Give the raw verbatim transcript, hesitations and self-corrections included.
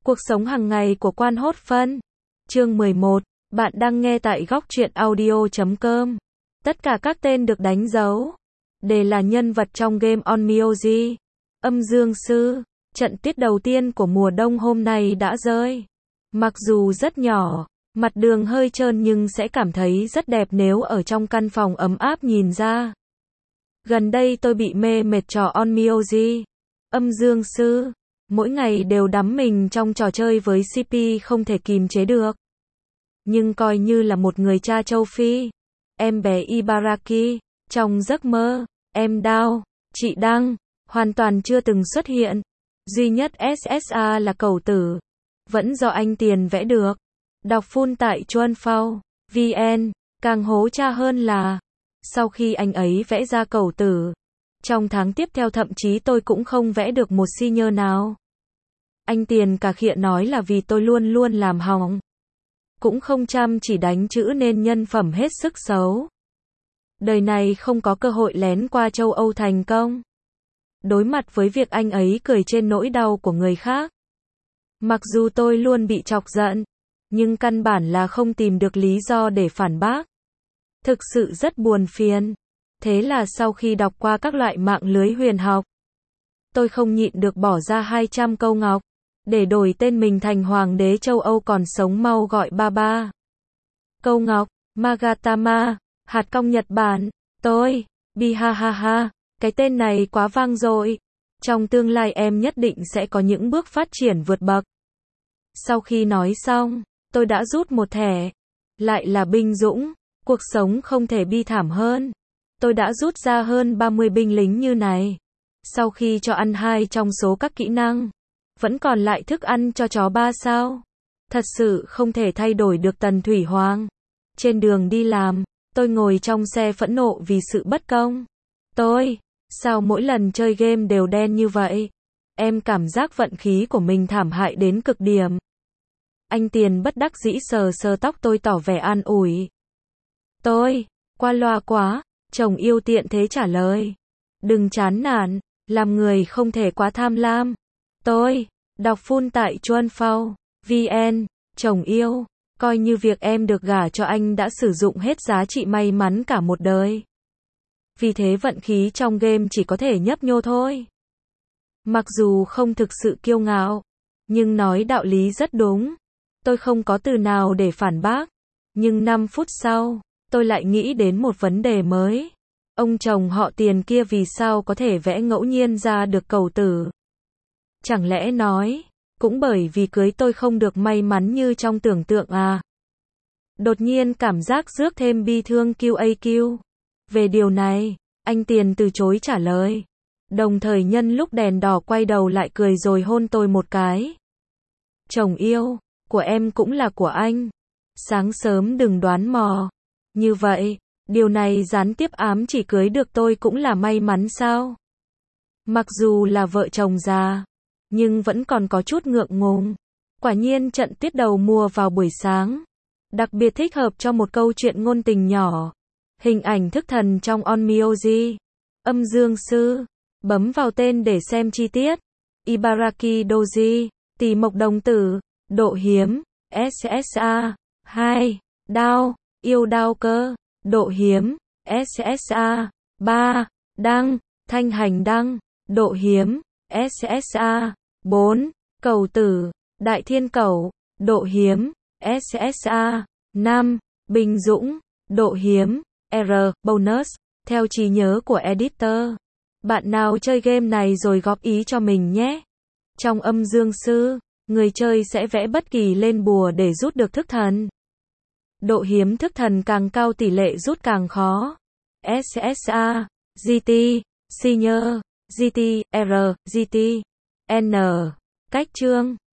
Cuộc sống hàng ngày của Quan Hốt Phân. Chương mười một. Bạn đang nghe tại góc truyện audio chấm com. Tất cả các tên được đánh dấu đều là nhân vật trong game Onmyoji. Âm Dương Sư. Trận tiết đầu tiên của mùa đông hôm nay đã rơi. Mặc dù rất nhỏ, mặt đường hơi trơn nhưng sẽ cảm thấy rất đẹp nếu ở trong căn phòng ấm áp nhìn ra. Gần đây tôi bị mê mệt trò Onmyoji. Âm Dương Sư. Mỗi ngày đều đắm mình trong trò chơi với xê pê không thể kìm chế được. Nhưng coi như là một người cha châu Phi, em bé Ibaraki, trong giấc mơ, em Đao, chị Đăng, hoàn toàn chưa từng xuất hiện. Duy nhất ét ét a là cẩu tử. Vẫn do anh Tiền vẽ được. Đọc full tại chuan phao vê en. Càng hố cha hơn là, sau khi anh ấy vẽ ra cẩu tử, trong tháng tiếp theo thậm chí tôi cũng không vẽ được một xi nhơ nào. Anh Tiền cà khịa nói là vì tôi luôn luôn làm hỏng. Cũng không chăm chỉ đánh chữ nên nhân phẩm hết sức xấu. Đời này không có cơ hội lén qua châu Âu thành công. Đối mặt với việc anh ấy cười trên nỗi đau của người khác. Mặc dù tôi luôn bị chọc giận, nhưng căn bản là không tìm được lý do để phản bác. Thực sự rất buồn phiền. Thế là sau khi đọc qua các loại mạng lưới huyền học, tôi không nhịn được bỏ ra hai trăm câu ngọc, để đổi tên mình thành hoàng đế châu Âu còn sống mau gọi ba ba. Câu ngọc, Magatama, hạt cong Nhật Bản, tôi, Bihahaha, cái tên này quá vang dội. Trong tương lai em nhất định sẽ có những bước phát triển vượt bậc. Sau khi nói xong, tôi đã rút một thẻ. Lại là binh dũng, cuộc sống không thể bi thảm hơn. Tôi đã rút ra hơn ba mươi binh lính như này. Sau khi cho ăn hai trong số các kỹ năng, vẫn còn lại thức ăn cho chó ba sao. Thật sự không thể thay đổi được Tần Thủy Hoàng. Trên đường đi làm, tôi ngồi trong xe phẫn nộ vì sự bất công. Tôi, sao mỗi lần chơi game đều đen như vậy? Em cảm giác vận khí của mình thảm hại đến cực điểm. Anh Tiền bất đắc dĩ sờ sờ tóc tôi tỏ vẻ an ủi. Tôi, qua loa quá, chồng yêu tiện thế trả lời. Đừng chán nản, làm người không thể quá tham lam. Tôi, đọc full tại chuan phao vê en, chồng yêu, coi như việc em được gả cho anh đã sử dụng hết giá trị may mắn cả một đời. Vì thế vận khí trong game chỉ có thể nhấp nhô thôi. Mặc dù không thực sự kiêu ngạo, nhưng nói đạo lý rất đúng. Tôi không có từ nào để phản bác. Nhưng năm phút sau, tôi lại nghĩ đến một vấn đề mới. Ông chồng họ Tiền kia vì sao có thể vẽ ngẫu nhiên ra được cẩu tử? Chẳng lẽ nói, cũng bởi vì cưới tôi không được may mắn như trong tưởng tượng à? Đột nhiên cảm giác rước thêm bi thương quy a quy. Về điều này, anh Tiền từ chối trả lời. Đồng thời nhân lúc đèn đỏ quay đầu lại cười rồi hôn tôi một cái. Chồng yêu, của em cũng là của anh. Sáng sớm đừng đoán mò. Như vậy, điều này gián tiếp ám chỉ cưới được tôi cũng là may mắn sao? Mặc dù là vợ chồng già, nhưng vẫn còn có chút ngượng ngùng. Quả nhiên trận tiết đầu mùa vào buổi sáng, đặc biệt thích hợp cho một câu chuyện ngôn tình nhỏ. Hình ảnh thức thần trong Onmyoji. Âm Dương Sư. Bấm vào tên để xem chi tiết. Ibaraki Doji. Tỷ Mộc Đồng Tử. Độ hiếm. ét ét a. hai. Đao. Yêu Đao Cơ. Độ hiếm. ét ét a. ba. Đăng. Thanh Hành Đăng. Độ hiếm. ét ét a. bốn. Cẩu Tử. Đại Thiên Cẩu. Độ hiếm. ét ét a. năm. Bình Dũng. Độ hiếm. R. Bonus. Theo trí nhớ của editor. Bạn nào chơi game này rồi góp ý cho mình nhé. Trong Âm Dương Sư, người chơi sẽ vẽ bất kỳ lên bùa để rút được thức thần. Độ hiếm thức thần càng cao tỷ lệ rút càng khó. ét ét a. giê tê. Senior. giê tê. R. giê tê. N. Cách chương.